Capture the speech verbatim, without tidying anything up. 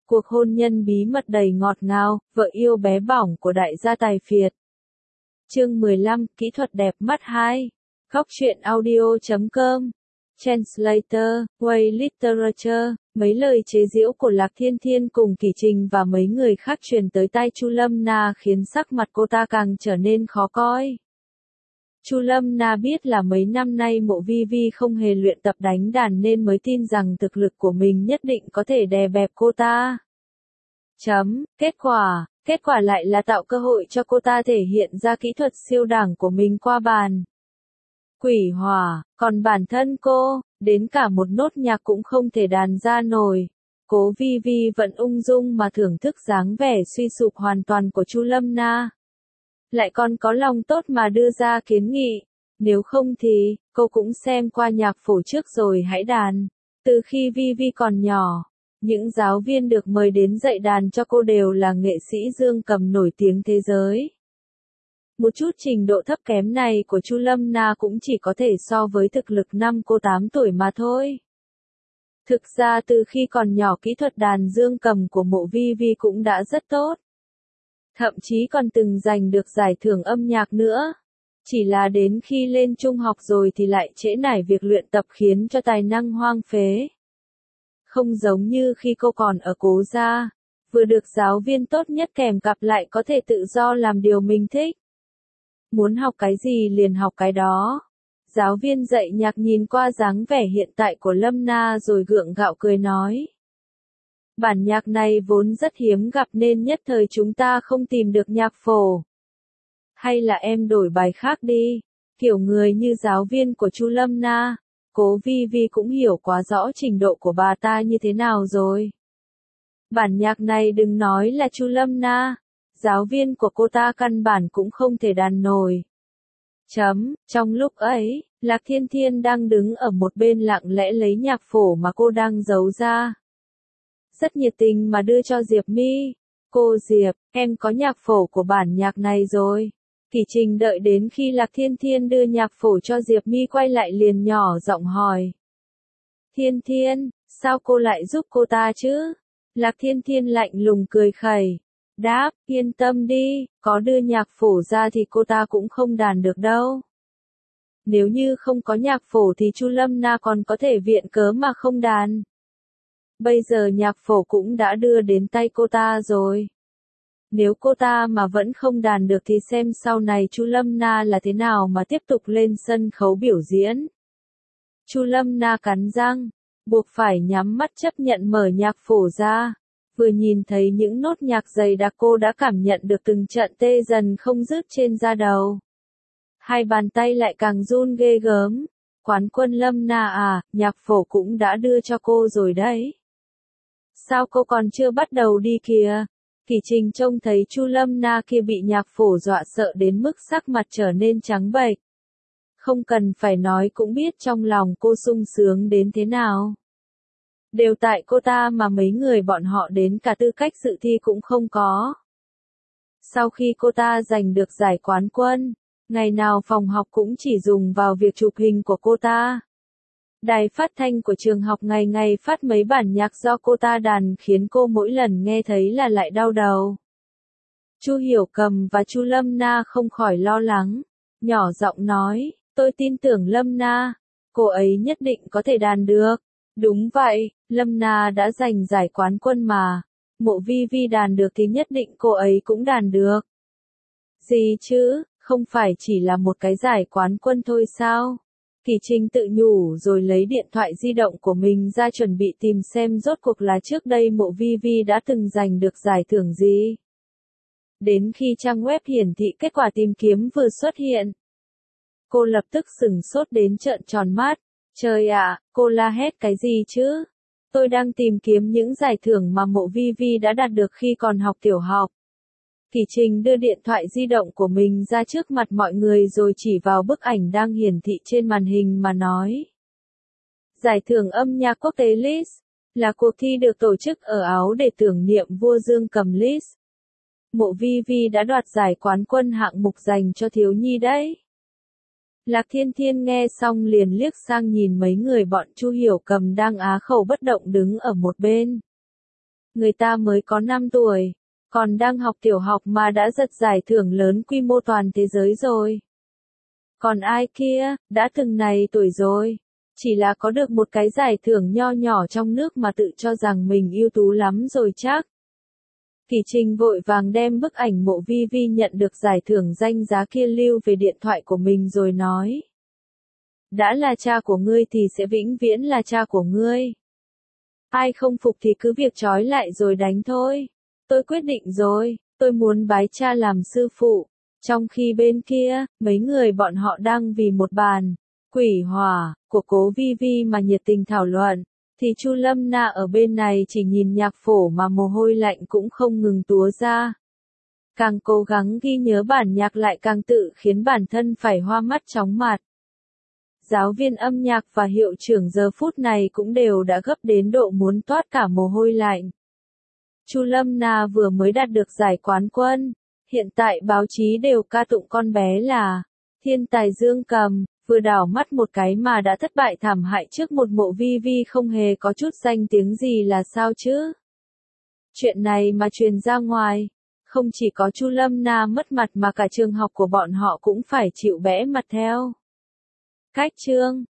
Cuộc hôn nhân bí mật đầy ngọt ngào, vợ yêu bé bỏng của đại gia tài phiệt. Chương mười lăm, Kỹ thuật đẹp mắt hai. Góc truyện audio chấm com. Translator, Way Literature, mấy lời chế giễu của Lạc Thiên Thiên cùng Kỷ Trình và mấy người khác truyền tới tai Chu Lâm Na khiến sắc mặt cô ta càng trở nên khó coi. Chu Lâm Na biết là mấy năm nay Mộ Vi Vi không hề luyện tập đánh đàn nên mới tin rằng thực lực của mình nhất định có thể đè bẹp cô ta. Chấm, kết quả, kết quả lại là tạo cơ hội cho cô ta thể hiện ra kỹ thuật siêu đẳng của mình qua bàn. Quỷ hỏa, còn bản thân cô, đến cả một nốt nhạc cũng không thể đàn ra nổi. Cố Vi Vi vẫn ung dung mà thưởng thức dáng vẻ suy sụp hoàn toàn của Chu Lâm Na. Lại còn có lòng tốt mà đưa ra kiến nghị, nếu không thì, cô cũng xem qua nhạc phổ trước rồi hãy đàn. Từ khi Vi Vi còn nhỏ, những giáo viên được mời đến dạy đàn cho cô đều là nghệ sĩ dương cầm nổi tiếng thế giới. Một chút trình độ thấp kém này của Chu Lâm Na cũng chỉ có thể so với thực lực năm cô tám tuổi mà thôi. Thực ra từ khi còn nhỏ kỹ thuật đàn dương cầm của Mộ Vi Vi cũng đã rất tốt. Thậm chí còn từng giành được giải thưởng âm nhạc nữa. Chỉ là đến khi lên trung học rồi thì lại trễ nải việc luyện tập khiến cho tài năng hoang phế. Không giống như khi cô còn ở Cố gia, vừa được giáo viên tốt nhất kèm cặp lại có thể tự do làm điều mình thích. Muốn học cái gì liền học cái đó. Giáo viên dạy nhạc nhìn qua dáng vẻ hiện tại của Lâm Na rồi gượng gạo cười nói. Bản nhạc này vốn rất hiếm gặp nên nhất thời chúng ta không tìm được nhạc phổ. Hay là em đổi bài khác đi. Kiểu người như giáo viên của Chu Lâm Na, Cố Vi Vi cũng hiểu quá rõ trình độ của bà ta như thế nào rồi. Bản nhạc này đừng nói là Chu Lâm Na, giáo viên của cô ta căn bản cũng không thể đàn nổi. Chấm, trong lúc ấy, Lạc Thiên Thiên đang đứng ở một bên lặng lẽ lấy nhạc phổ mà cô đang giấu ra. Rất nhiệt tình mà đưa cho Diệp My. Cô Diệp, em có nhạc phổ của bản nhạc này rồi. Kỷ Trình đợi đến khi Lạc Thiên Thiên đưa nhạc phổ cho Diệp My quay lại liền nhỏ giọng hỏi. Thiên Thiên, sao cô lại giúp cô ta chứ? Lạc Thiên Thiên lạnh lùng cười khẩy. Đáp, yên tâm đi, có đưa nhạc phổ ra thì cô ta cũng không đàn được đâu. Nếu như không có nhạc phổ thì Chu Lâm Na còn có thể viện cớ mà không đàn. Bây giờ nhạc phổ cũng đã đưa đến tay cô ta rồi. Nếu cô ta mà vẫn không đàn được thì xem sau này Chu Lâm Na là thế nào mà tiếp tục lên sân khấu biểu diễn. Chu Lâm Na cắn răng, buộc phải nhắm mắt chấp nhận mở nhạc phổ ra. Vừa nhìn thấy những nốt nhạc dày đặc cô đã cảm nhận được từng trận tê dần không dứt trên da đầu. Hai bàn tay lại càng run ghê gớm. Quán quân Lâm Na à, nhạc phổ cũng đã đưa cho cô rồi đấy. Sao cô còn chưa bắt đầu đi kìa? Kỷ Trình trông thấy Chu Lâm Na kia bị nhạc phổ dọa sợ đến mức sắc mặt trở nên trắng bệch. Không cần phải nói cũng biết trong lòng cô sung sướng đến thế nào. Đều tại cô ta mà mấy người bọn họ đến cả tư cách dự thi cũng không có. Sau khi cô ta giành được giải quán quân, ngày nào phòng học cũng chỉ dùng vào việc chụp hình của cô ta. Đài phát thanh của trường học ngày ngày phát mấy bản nhạc do cô ta đàn khiến cô mỗi lần nghe thấy là lại đau đầu. Chu Hiểu Cầm và Chu Lâm Na không khỏi lo lắng, nhỏ giọng nói, tôi tin tưởng Lâm Na, cô ấy nhất định có thể đàn được. Đúng vậy, Lâm Na đã giành giải quán quân mà, Mộ Vi Vi đàn được thì nhất định cô ấy cũng đàn được. Gì chứ, không phải chỉ là một cái giải quán quân thôi sao? Kỷ Trình tự nhủ rồi lấy điện thoại di động của mình ra chuẩn bị tìm xem rốt cuộc là trước đây Mộ Vi Vi đã từng giành được giải thưởng gì. Đến khi trang web hiển thị kết quả tìm kiếm vừa xuất hiện, cô lập tức sửng sốt đến trợn tròn mắt. Trời ạ, cô la hét cái gì chứ? Tôi đang tìm kiếm những giải thưởng mà Mộ Vi Vi đã đạt được khi còn học tiểu học. Kỷ Trình đưa điện thoại di động của mình ra trước mặt mọi người rồi chỉ vào bức ảnh đang hiển thị trên màn hình mà nói. Giải thưởng âm nhạc quốc tế Liszt là cuộc thi được tổ chức ở Áo để tưởng niệm vua dương cầm Liszt. Mộ Vi Vi đã đoạt giải quán quân hạng mục dành cho thiếu nhi đấy. Lạc Thiên Thiên nghe xong liền liếc sang nhìn mấy người bọn Chu Hiểu Cầm đang á khẩu bất động đứng ở một bên. người ta mới có năm tuổi, còn đang học tiểu học mà đã giật giải thưởng lớn quy mô toàn thế giới rồi. Còn ai kia, đã từng này tuổi rồi, chỉ là có được một cái giải thưởng nho nhỏ trong nước mà tự cho rằng mình ưu tú lắm rồi chắc. Kỳ Trinh vội vàng đem bức ảnh mộ Vi Vi nhận được giải thưởng danh giá kia lưu về điện thoại của mình rồi nói. Đã là cha của ngươi thì sẽ vĩnh viễn là cha của ngươi. Ai không phục thì cứ việc trói lại rồi đánh thôi. Tôi quyết định rồi, tôi muốn bái cha làm sư phụ. Trong khi bên kia, mấy người bọn họ đang vì một bàn quỷ hỏa của cố Vi Vi mà nhiệt tình thảo luận, thì Chu Lâm Na ở bên này chỉ nhìn nhạc phổ mà mồ hôi lạnh cũng không ngừng túa ra. Càng cố gắng ghi nhớ bản nhạc lại càng tự khiến bản thân phải hoa mắt chóng mặt. Giáo viên âm nhạc và hiệu trưởng giờ phút này cũng đều đã gấp đến độ muốn toát cả mồ hôi lạnh. Chu Lâm Na vừa mới đạt được giải quán quân, hiện tại báo chí đều ca tụng con bé là thiên tài dương cầm, vừa đảo mắt một cái mà đã thất bại thảm hại trước một mộ Vi Vi không hề có chút danh tiếng gì là sao chứ. Chuyện này mà truyền ra ngoài, không chỉ có Chu Lâm Na mất mặt mà cả trường học của bọn họ cũng phải chịu bẽ mặt theo. Cách chương